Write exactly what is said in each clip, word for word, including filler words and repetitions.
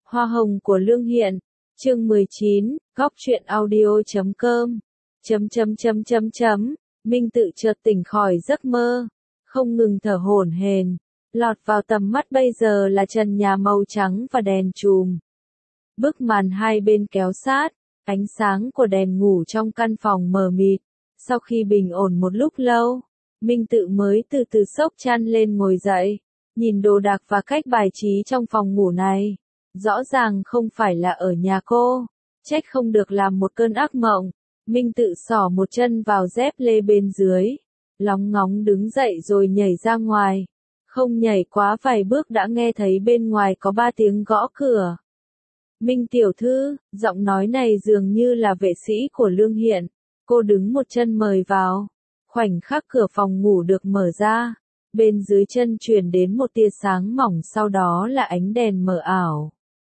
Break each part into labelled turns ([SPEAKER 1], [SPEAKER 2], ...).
[SPEAKER 1] Hoa hồng của Lương Hiện, chương mười chín, góc truyện audio chấm com, chấm chấm chấm chấm chấm, Minh Tự chợt tỉnh khỏi giấc mơ, không ngừng thở hổn hển, lọt vào tầm mắt bây giờ là trần nhà màu trắng và đèn chùm. Bức màn hai bên kéo sát, ánh sáng của đèn ngủ trong căn phòng mờ mịt. Sau khi bình ổn một lúc lâu, Minh Tự mới từ từ xốc chăn lên ngồi dậy, nhìn đồ đạc và cách bài trí trong phòng ngủ này. Rõ ràng không phải là ở nhà cô, trách không được làm một cơn ác mộng. Minh Tự xỏ một chân vào dép lê bên dưới, lóng ngóng đứng dậy rồi nhảy ra ngoài. Không nhảy quá vài bước đã nghe thấy bên ngoài có ba tiếng gõ cửa. Minh tiểu thư, giọng nói này dường như là vệ sĩ của Lương Hiện. Cô đứng một chân mời vào. Khoảnh khắc cửa phòng ngủ được mở ra, bên dưới chân truyền đến một tia sáng mỏng, sau đó là ánh đèn mờ ảo.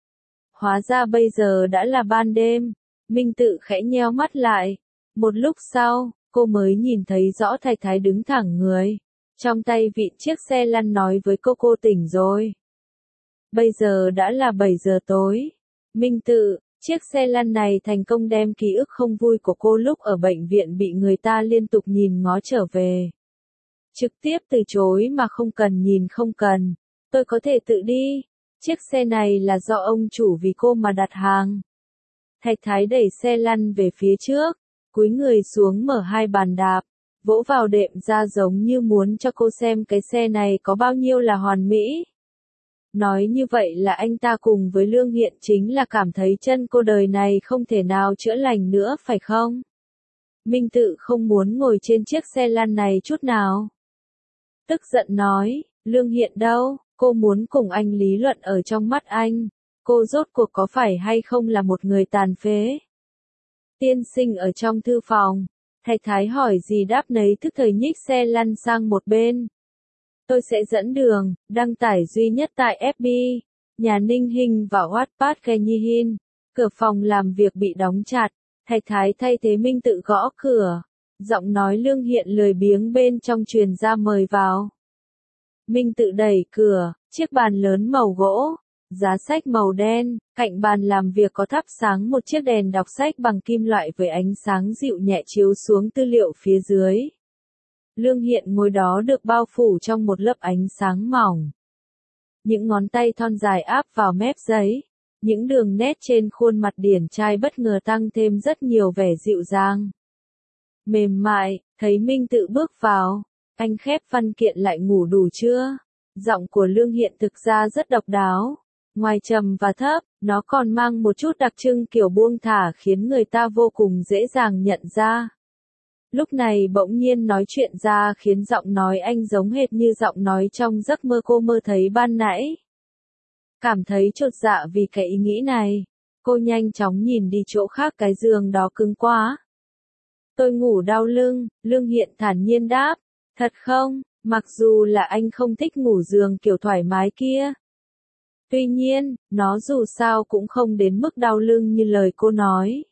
[SPEAKER 1] Hóa ra bây giờ đã là ban đêm. Minh Tự khẽ nheo mắt lại. Một lúc sau, cô mới nhìn thấy rõ Thái Thái đứng thẳng người, trong tay vịn chiếc xe lăn, nói với cô cô tỉnh rồi. Bây giờ đã là bảy giờ tối. Minh Tự, chiếc xe lăn này thành công đem ký ức không vui của cô lúc ở bệnh viện bị người ta liên tục nhìn ngó trở về. Trực tiếp từ chối mà không cần nhìn không cần. Tôi có thể tự đi. Chiếc xe này là do ông chủ vì cô mà đặt hàng. Thái Thái đẩy xe lăn về phía trước, cúi người xuống mở hai bàn đạp, vỗ vào đệm ra giống như muốn cho cô xem cái xe này có bao nhiêu là hoàn mỹ. Nói như vậy là anh ta cùng với Lương Hiện chính là cảm thấy chân cô đời này không thể nào chữa lành nữa phải không? Minh Tự không muốn ngồi trên chiếc xe lăn này chút nào. Tức giận nói, Lương Hiện đâu, cô muốn cùng anh lý luận ở trong mắt anh. Cô rốt cuộc có phải hay không là một người tàn phế? Tiên sinh ở trong thư phòng. Thái Thái hỏi gì đáp nấy, tức thời nhích xe lăn sang một bên. Tôi sẽ dẫn đường, đăng tải duy nhất tại ép bê, nhà Ninh Hinh và Wattpad Kenyihin. Cửa phòng làm việc bị đóng chặt. Thái Thái thay thế Minh Tự gõ cửa. Giọng nói Lương Hiện lười biếng bên trong truyền ra mời vào. Minh Tự đẩy cửa, chiếc bàn lớn màu gỗ, giá sách màu đen, cạnh bàn làm việc có thắp sáng một chiếc đèn đọc sách bằng kim loại với ánh sáng dịu nhẹ chiếu xuống tư liệu phía dưới. Lương Hiện ngồi đó được bao phủ trong một lớp ánh sáng mỏng. Những ngón tay thon dài áp vào mép giấy, những đường nét trên khuôn mặt điển trai bất ngờ tăng thêm rất nhiều vẻ dịu dàng. Mềm mại, thấy Minh Tự bước vào, anh khép văn kiện lại. Ngủ đủ chưa? Giọng của Lương Hiện thực ra rất độc đáo. Ngoài trầm và thấp, nó còn mang một chút đặc trưng kiểu buông thả khiến người ta vô cùng dễ dàng nhận ra. Lúc này bỗng nhiên nói chuyện ra khiến giọng nói anh giống hệt như giọng nói trong giấc mơ cô mơ thấy ban nãy. Cảm thấy chột dạ vì cái ý nghĩ này, cô nhanh chóng nhìn đi chỗ khác, cái giường đó cứng quá. Tôi ngủ đau lưng, Lương Hiện thản nhiên đáp. Thật không? Mặc dù là anh không thích ngủ giường kiểu thoải mái kia. Tuy nhiên, nó dù sao cũng không đến mức đau lưng như lời cô nói.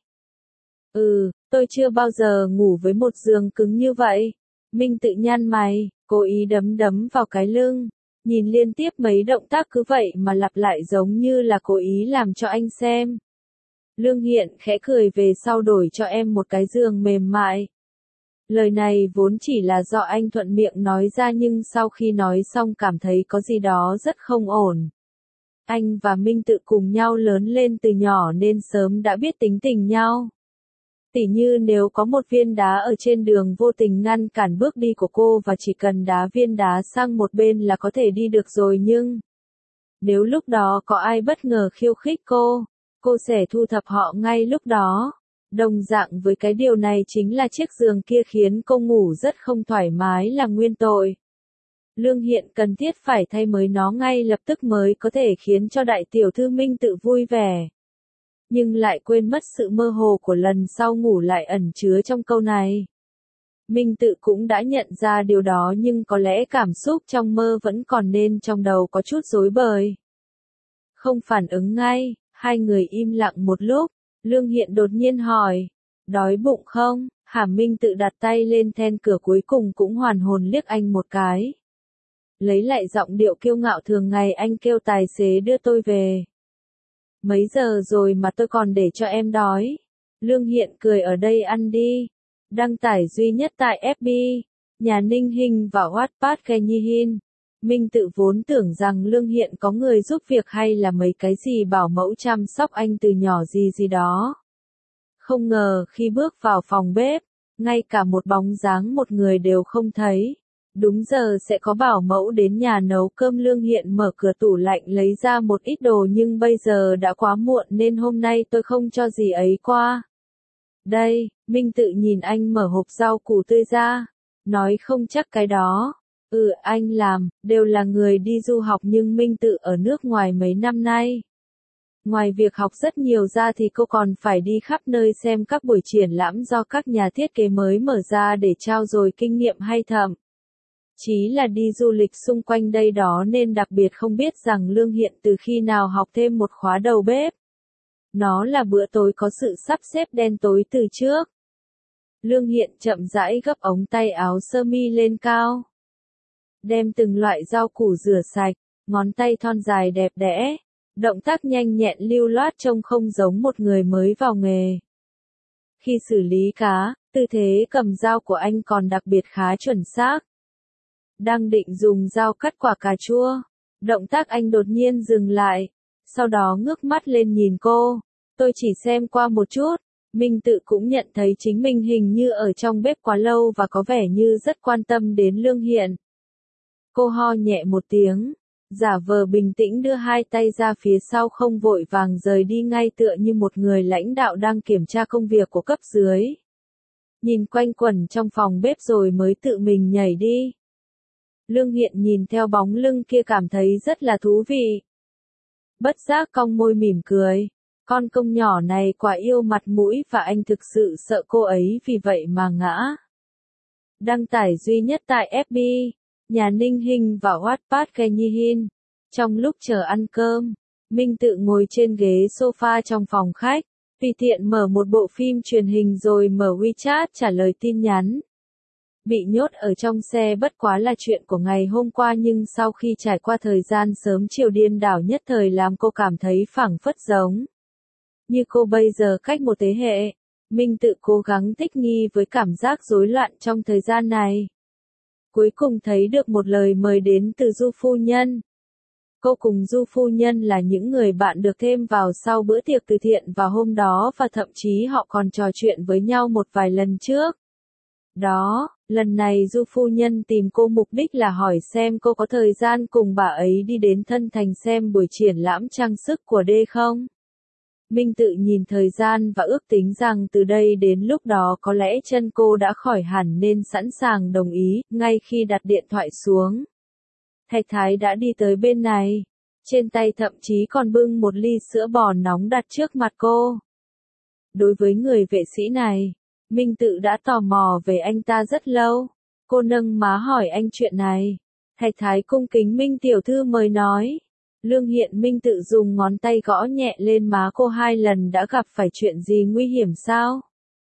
[SPEAKER 1] Ừ, tôi chưa bao giờ ngủ với một giường cứng như vậy. Minh Tự nhăn mày, cố ý đấm đấm vào cái lưng. Nhìn liên tiếp mấy động tác cứ vậy mà lặp lại giống như là cố ý làm cho anh xem. Lương Hiện khẽ cười, về sau đổi cho em một cái giường mềm mại. Lời này vốn chỉ là do anh thuận miệng nói ra, nhưng sau khi nói xong cảm thấy có gì đó rất không ổn. Anh và Minh Tự cùng nhau lớn lên từ nhỏ nên sớm đã biết tính tình nhau. Tỉ như nếu có một viên đá ở trên đường vô tình ngăn cản bước đi của cô và chỉ cần đá viên đá sang một bên là có thể đi được rồi, nhưng nếu lúc đó có ai bất ngờ khiêu khích cô, cô sẽ thu thập họ ngay lúc đó. Đồng dạng với cái điều này chính là chiếc giường kia khiến cô ngủ rất không thoải mái là nguyên tội. Lương Hiện cần thiết phải thay mới nó ngay lập tức mới có thể khiến cho đại tiểu thư Minh Tự vui vẻ. Nhưng lại quên mất sự mơ hồ của lần sau ngủ lại ẩn chứa trong câu này. Minh Tự cũng đã nhận ra điều đó, nhưng có lẽ cảm xúc trong mơ vẫn còn nên trong đầu có chút rối bời. Không phản ứng ngay, hai người im lặng một lúc. Lương Hiện đột nhiên hỏi, đói bụng không? Hả? Minh Tự đặt tay lên then cửa, cuối cùng cũng hoàn hồn liếc anh một cái. Lấy lại giọng điệu kiêu ngạo thường ngày anh kêu tài xế đưa tôi về. Mấy giờ rồi mà tôi còn để cho em đói. Lương Hiện cười ở đây ăn đi. Đăng tải duy nhất tại ép bê, nhà Ninh Hinh và Wattpad Kenyihin. Minh Tự vốn tưởng rằng Lương Hiện có người giúp việc hay là mấy cái gì bảo mẫu chăm sóc anh từ nhỏ gì gì đó. Không ngờ khi bước vào phòng bếp, ngay cả một bóng dáng một người đều không thấy. Đúng giờ sẽ có bảo mẫu đến nhà nấu cơm. Lương Hiện mở cửa tủ lạnh lấy ra một ít đồ nhưng bây giờ đã quá muộn nên hôm nay tôi không cho gì ấy qua. Đây, Minh Tự nhìn anh mở hộp rau củ tươi ra, nói không chắc cái đó. Ừ, anh làm, đều là người đi du học nhưng Minh Tự ở nước ngoài mấy năm nay. Ngoài việc học rất nhiều ra thì cô còn phải đi khắp nơi xem các buổi triển lãm do các nhà thiết kế mới mở ra để trao dồi kinh nghiệm hay thậm chí là đi du lịch xung quanh đây đó nên đặc biệt không biết rằng Lương Hiện từ khi nào học thêm một khóa đầu bếp. Nó là bữa tối có sự sắp xếp đen tối từ trước. Lương Hiện chậm rãi gấp ống tay áo sơ mi lên cao. Đem từng loại rau củ rửa sạch, ngón tay thon dài đẹp đẽ. Động tác nhanh nhẹn lưu loát trông không giống một người mới vào nghề. Khi xử lý cá, tư thế cầm dao của anh còn đặc biệt khá chuẩn xác. Đang định dùng dao cắt quả cà chua, động tác anh đột nhiên dừng lại, sau đó ngước mắt lên nhìn cô. Tôi chỉ xem qua một chút, Minh Tự cũng nhận thấy chính mình hình như ở trong bếp quá lâu và có vẻ như rất quan tâm đến Lương Hiện. Cô ho nhẹ một tiếng, giả vờ bình tĩnh đưa hai tay ra phía sau không vội vàng rời đi ngay tựa như một người lãnh đạo đang kiểm tra công việc của cấp dưới. Nhìn quanh quẩn trong phòng bếp rồi mới tự mình nhảy đi. Lương Hiện nhìn theo bóng lưng kia cảm thấy rất là thú vị. Bất giác cong môi mỉm cười. Con công nhỏ này quả yêu mặt mũi và anh thực sự sợ cô ấy vì vậy mà ngã. Đăng tải duy nhất tại ép bê, nhà Ninh Hinh và Wattpad Kenyihin. Trong lúc chờ ăn cơm, Minh Tự ngồi trên ghế sofa trong phòng khách, tùy tiện mở một bộ phim truyền hình rồi mở WeChat trả lời tin nhắn. Bị nhốt ở trong xe bất quá là chuyện của ngày hôm qua nhưng sau khi trải qua thời gian sớm chiều điên đảo nhất thời làm cô cảm thấy phảng phất giống như cô bây giờ cách một thế hệ. Minh Tự cố gắng thích nghi với cảm giác rối loạn trong thời gian này. Cuối cùng thấy được một lời mời đến từ Du phu nhân. Cô cùng Du phu nhân là những người bạn được thêm vào sau bữa tiệc từ thiện vào hôm đó và thậm chí họ còn trò chuyện với nhau một vài lần trước. Đó, lần này Du phu nhân tìm cô mục đích là hỏi xem cô có thời gian cùng bà ấy đi đến Thân Thành xem buổi triển lãm trang sức của D không. Minh Tự nhìn thời gian và ước tính rằng từ đây đến lúc đó có lẽ chân cô đã khỏi hẳn nên sẵn sàng đồng ý. Ngay khi đặt điện thoại xuống, Thạch Thái đã đi tới bên này. Trên tay thậm chí còn bưng một ly sữa bò nóng đặt trước mặt cô. Đối với người vệ sĩ này, Minh Tự đã tò mò về anh ta rất lâu. Cô nâng má hỏi anh chuyện này. Thạch Thái cung kính Minh tiểu thư mời nói. Lương Hiện Minh Tự dùng ngón tay gõ nhẹ lên má cô hai lần đã gặp phải chuyện gì nguy hiểm sao?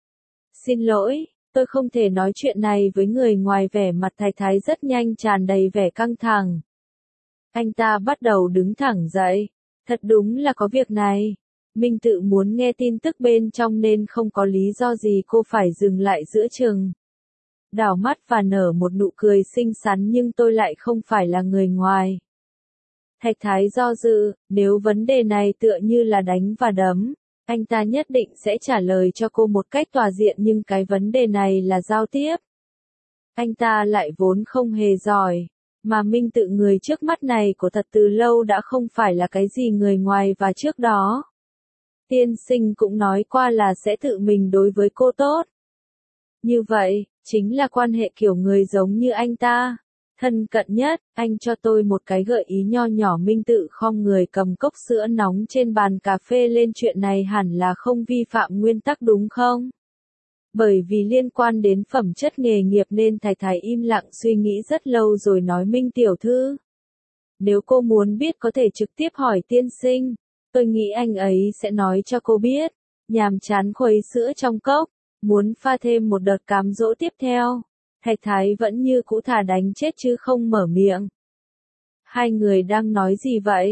[SPEAKER 1] Xin lỗi, tôi không thể nói chuyện này với người ngoài. Vẻ mặt Thạch Thái rất nhanh tràn đầy vẻ căng thẳng. Anh ta bắt đầu đứng thẳng dậy. Thật đúng là có việc này. Minh Tự muốn nghe tin tức bên trong nên không có lý do gì cô phải dừng lại giữa chừng. Đảo mắt và nở một nụ cười xinh xắn nhưng tôi lại không phải là người ngoài. Thạch Thái do dự, nếu vấn đề này tựa như là đánh và đấm, anh ta nhất định sẽ trả lời cho cô một cách tòa diện nhưng cái vấn đề này là giao tiếp. Anh ta lại vốn không hề giỏi, mà Minh Tự người trước mắt này của thật từ lâu đã không phải là cái gì người ngoài và trước đó. Tiên sinh cũng nói qua là sẽ tự mình đối với cô tốt. Như vậy, chính là quan hệ kiểu người giống như anh ta. Thân cận nhất, anh cho tôi một cái gợi ý nho nhỏ. Minh Tự khom người cầm cốc sữa nóng trên bàn cà phê lên. Chuyện này hẳn là không vi phạm nguyên tắc đúng không? Bởi vì liên quan đến phẩm chất nghề nghiệp nên Thạch Thái im lặng suy nghĩ rất lâu rồi nói Minh tiểu thư. Nếu cô muốn biết có thể trực tiếp hỏi tiên sinh. Tôi nghĩ anh ấy sẽ nói cho cô biết. Nhàm chán khuấy sữa trong cốc, muốn pha thêm một đợt cám dỗ tiếp theo. Thạch Thái vẫn như cũ thà đánh chết chứ không mở miệng. Hai người đang nói gì vậy?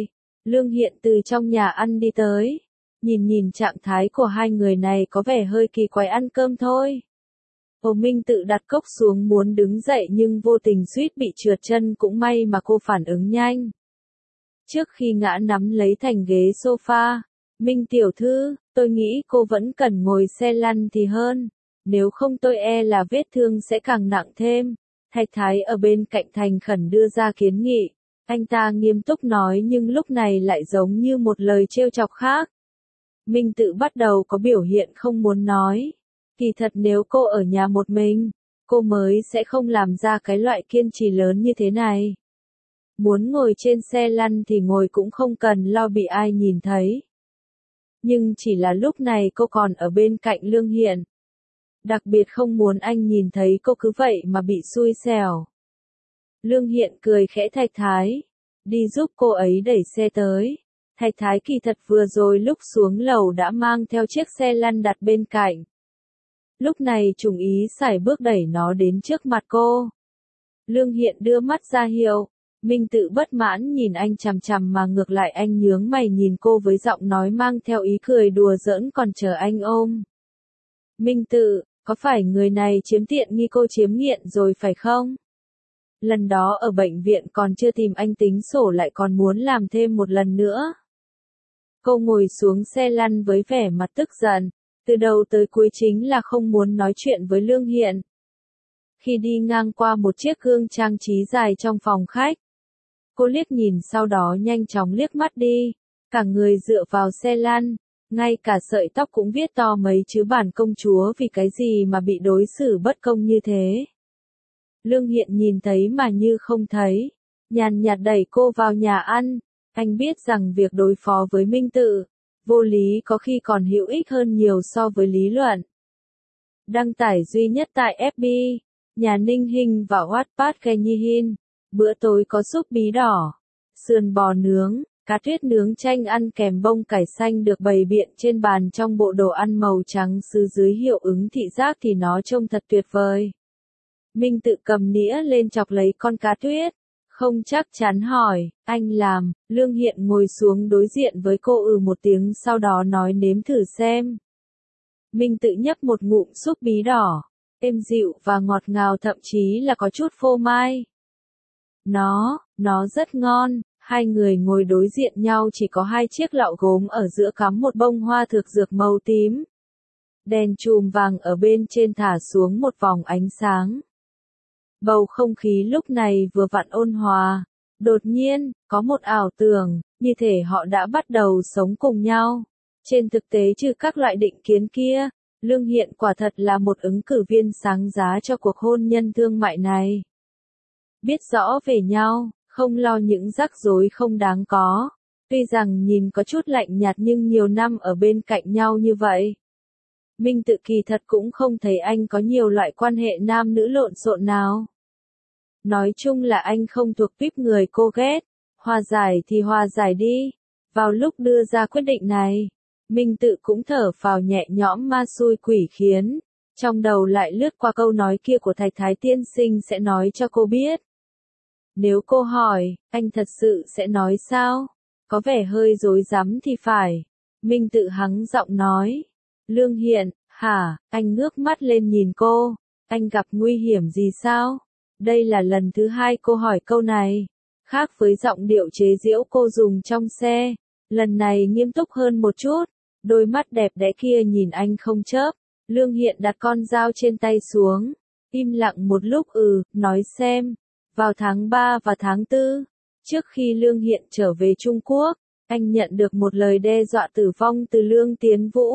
[SPEAKER 1] Lương Hiện từ trong nhà ăn đi tới. Nhìn nhìn trạng thái của hai người này có vẻ hơi kỳ quái, ăn cơm thôi. Hồ Minh tự đặt cốc xuống muốn đứng dậy nhưng vô tình suýt bị trượt chân, cũng may mà cô phản ứng nhanh. Trước khi ngã nắm lấy thành ghế sofa, Minh tiểu thư, tôi nghĩ cô vẫn cần ngồi xe lăn thì hơn, nếu không tôi e là vết thương sẽ càng nặng thêm. Thạch Thái ở bên cạnh thành khẩn đưa ra kiến nghị, anh ta nghiêm túc nói nhưng lúc này lại giống như một lời trêu chọc khác. Minh tự bắt đầu có biểu hiện không muốn nói. Kỳ thật nếu cô ở nhà một mình, cô mới sẽ không làm ra cái loại kiên trì lớn như thế này. Muốn ngồi trên xe lăn thì ngồi, cũng không cần lo bị ai nhìn thấy. Nhưng chỉ là lúc này cô còn ở bên cạnh Lương Hiện. Đặc biệt không muốn anh nhìn thấy cô cứ vậy mà bị xui xẻo. Lương Hiện cười khẽ, Thạch Thái, đi giúp cô ấy đẩy xe tới. Thạch Thái kỳ thật vừa rồi lúc xuống lầu đã mang theo chiếc xe lăn đặt bên cạnh. Lúc này trùng ý xài bước đẩy nó đến trước mặt cô. Lương Hiện đưa mắt ra hiệu. Minh tự bất mãn nhìn anh chằm chằm mà ngược lại anh nhướng mày nhìn cô với giọng nói mang theo ý cười đùa giỡn, còn chờ anh ôm. Minh tự, có phải người này chiếm tiện nghi cô chiếm nghiện rồi phải không? Lần đó ở bệnh viện còn chưa tìm anh tính sổ lại còn muốn làm thêm một lần nữa. Cô ngồi xuống xe lăn với vẻ mặt tức giận, từ đầu tới cuối chính là không muốn nói chuyện với Lương Hiện. Khi đi ngang qua một chiếc gương trang trí dài trong phòng khách, cô liếc nhìn sau đó nhanh chóng liếc mắt đi, cả người dựa vào xe lăn, ngay cả sợi tóc cũng viết to mấy chữ bản công chúa, vì cái gì mà bị đối xử bất công như thế. Lương Hiện nhìn thấy mà như không thấy, nhàn nhạt đẩy cô vào nhà ăn. Anh biết rằng việc đối phó với Minh tự, vô lý có khi còn hữu ích hơn nhiều so với lý luận. Đăng tải duy nhất tại ép bê, nhà Ninh Hinh và Wattpad Khe Nhi Hin. Bữa tối có súp bí đỏ, sườn bò nướng, cá tuyết nướng chanh ăn kèm bông cải xanh được bày biện trên bàn trong bộ đồ ăn màu trắng sứ dưới hiệu ứng thị giác thì nó trông thật tuyệt vời. Minh tự cầm nĩa lên chọc lấy con cá tuyết, không chắc chắn hỏi, anh làm. Lương Hiện ngồi xuống đối diện với cô ừ một tiếng sau đó nói nếm thử xem. Minh tự nhấp một ngụm súp bí đỏ, êm dịu và ngọt ngào, thậm chí là có chút phô mai. Nó, nó rất ngon. Hai người ngồi đối diện nhau, chỉ có hai chiếc lọ gốm ở giữa cắm một bông hoa thực dược màu tím. Đèn chùm vàng ở bên trên thả xuống một vòng ánh sáng. Bầu không khí lúc này vừa vặn ôn hòa. Đột nhiên, có một ảo tưởng, như thể họ đã bắt đầu sống cùng nhau. Trên thực tế trừ các loại định kiến kia, Lương Hiện quả thật là một ứng cử viên sáng giá cho cuộc hôn nhân thương mại này. Biết rõ về nhau, không lo những rắc rối không đáng có. Tuy rằng nhìn có chút lạnh nhạt nhưng nhiều năm ở bên cạnh nhau như vậy. Minh tự kỳ thật cũng không thấy anh có nhiều loại quan hệ nam nữ lộn xộn nào. Nói chung là anh không thuộc tuýp người cô ghét. Hòa giải thì hòa giải đi. Vào lúc đưa ra quyết định này, Minh tự cũng thở phào nhẹ nhõm, ma xui quỷ khiến. Trong đầu lại lướt qua câu nói kia của Thạch Thái tiên sinh sẽ nói cho cô biết. Nếu cô hỏi, anh thật sự sẽ nói sao? Có vẻ hơi rối rắm thì phải. Minh tự hắng giọng nói. Lương Hiện, hả? Anh ngước mắt lên nhìn cô. Anh gặp nguy hiểm gì sao? Đây là lần thứ hai cô hỏi câu này. Khác với giọng điệu chế giễu cô dùng trong xe, lần này nghiêm túc hơn một chút. Đôi mắt đẹp đẽ kia nhìn anh không chớp. Lương Hiện đặt con dao trên tay xuống. Im lặng một lúc ừ, nói xem. Vào tháng ba và tháng tư, trước khi Lương Hiện trở về Trung Quốc, anh nhận được một lời đe dọa tử vong từ Lương Tiến Vũ.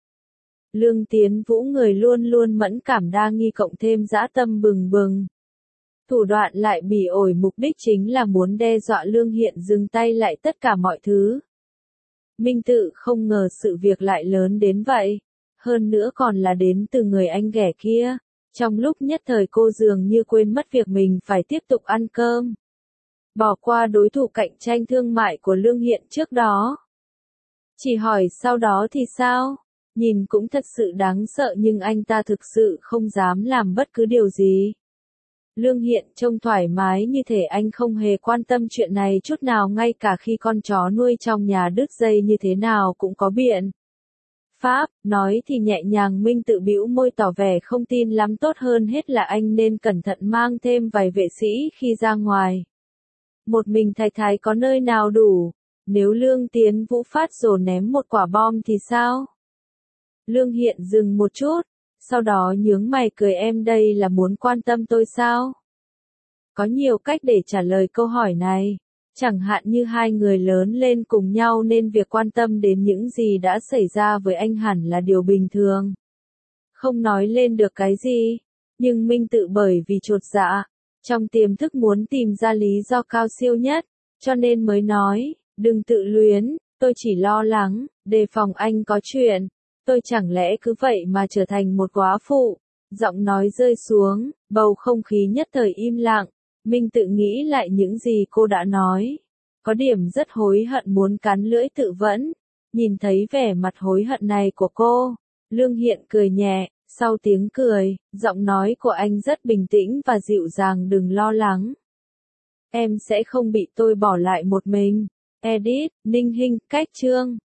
[SPEAKER 1] Lương Tiến Vũ người luôn luôn mẫn cảm đa nghi cộng thêm dã tâm bừng bừng. Thủ đoạn lại bỉ ổi, mục đích chính là muốn đe dọa Lương Hiện dừng tay lại tất cả mọi thứ. Minh tự không ngờ sự việc lại lớn đến vậy. Hơn nữa còn là đến từ người anh ghẻ kia. Trong lúc nhất thời cô dường như quên mất việc mình phải tiếp tục ăn cơm. Bỏ qua đối thủ cạnh tranh thương mại của Lương Hiện trước đó. Chỉ hỏi sau đó thì sao? Nhìn cũng thật sự đáng sợ nhưng anh ta thực sự không dám làm bất cứ điều gì. Lương Hiện trông thoải mái như thể anh không hề quan tâm chuyện này chút nào, ngay cả khi con chó nuôi trong nhà đứt dây như thế nào cũng có biện pháp, nói thì nhẹ nhàng. Minh tự bĩu môi tỏ vẻ không tin lắm, tốt hơn hết là anh nên cẩn thận mang thêm vài vệ sĩ khi ra ngoài. Một mình thái thái có nơi nào đủ, nếu Lương Tiến Vũ phát rồ ném một quả bom thì sao? Lương Hiện dừng một chút, sau đó nhướng mày cười, em đây là muốn quan tâm tôi sao? Có nhiều cách để trả lời câu hỏi này. Chẳng hạn như hai người lớn lên cùng nhau nên việc quan tâm đến những gì đã xảy ra với anh hẳn là điều bình thường. Không nói lên được cái gì, nhưng Minh tự bởi vì chột dạ, trong tiềm thức muốn tìm ra lý do cao siêu nhất, cho nên mới nói, đừng tự luyến, tôi chỉ lo lắng, đề phòng anh có chuyện, tôi chẳng lẽ cứ vậy mà trở thành một góa phụ. Giọng nói rơi xuống, bầu không khí nhất thời im lặng. Minh tự nghĩ lại những gì cô đã nói. Có điểm rất hối hận, muốn cắn lưỡi tự vẫn. Nhìn thấy vẻ mặt hối hận này của cô, Lương Hiện cười nhẹ, sau tiếng cười, giọng nói của anh rất bình tĩnh và dịu dàng, đừng lo lắng. Em sẽ không bị tôi bỏ lại một mình. Edit, Ninh Hinh, cách chương.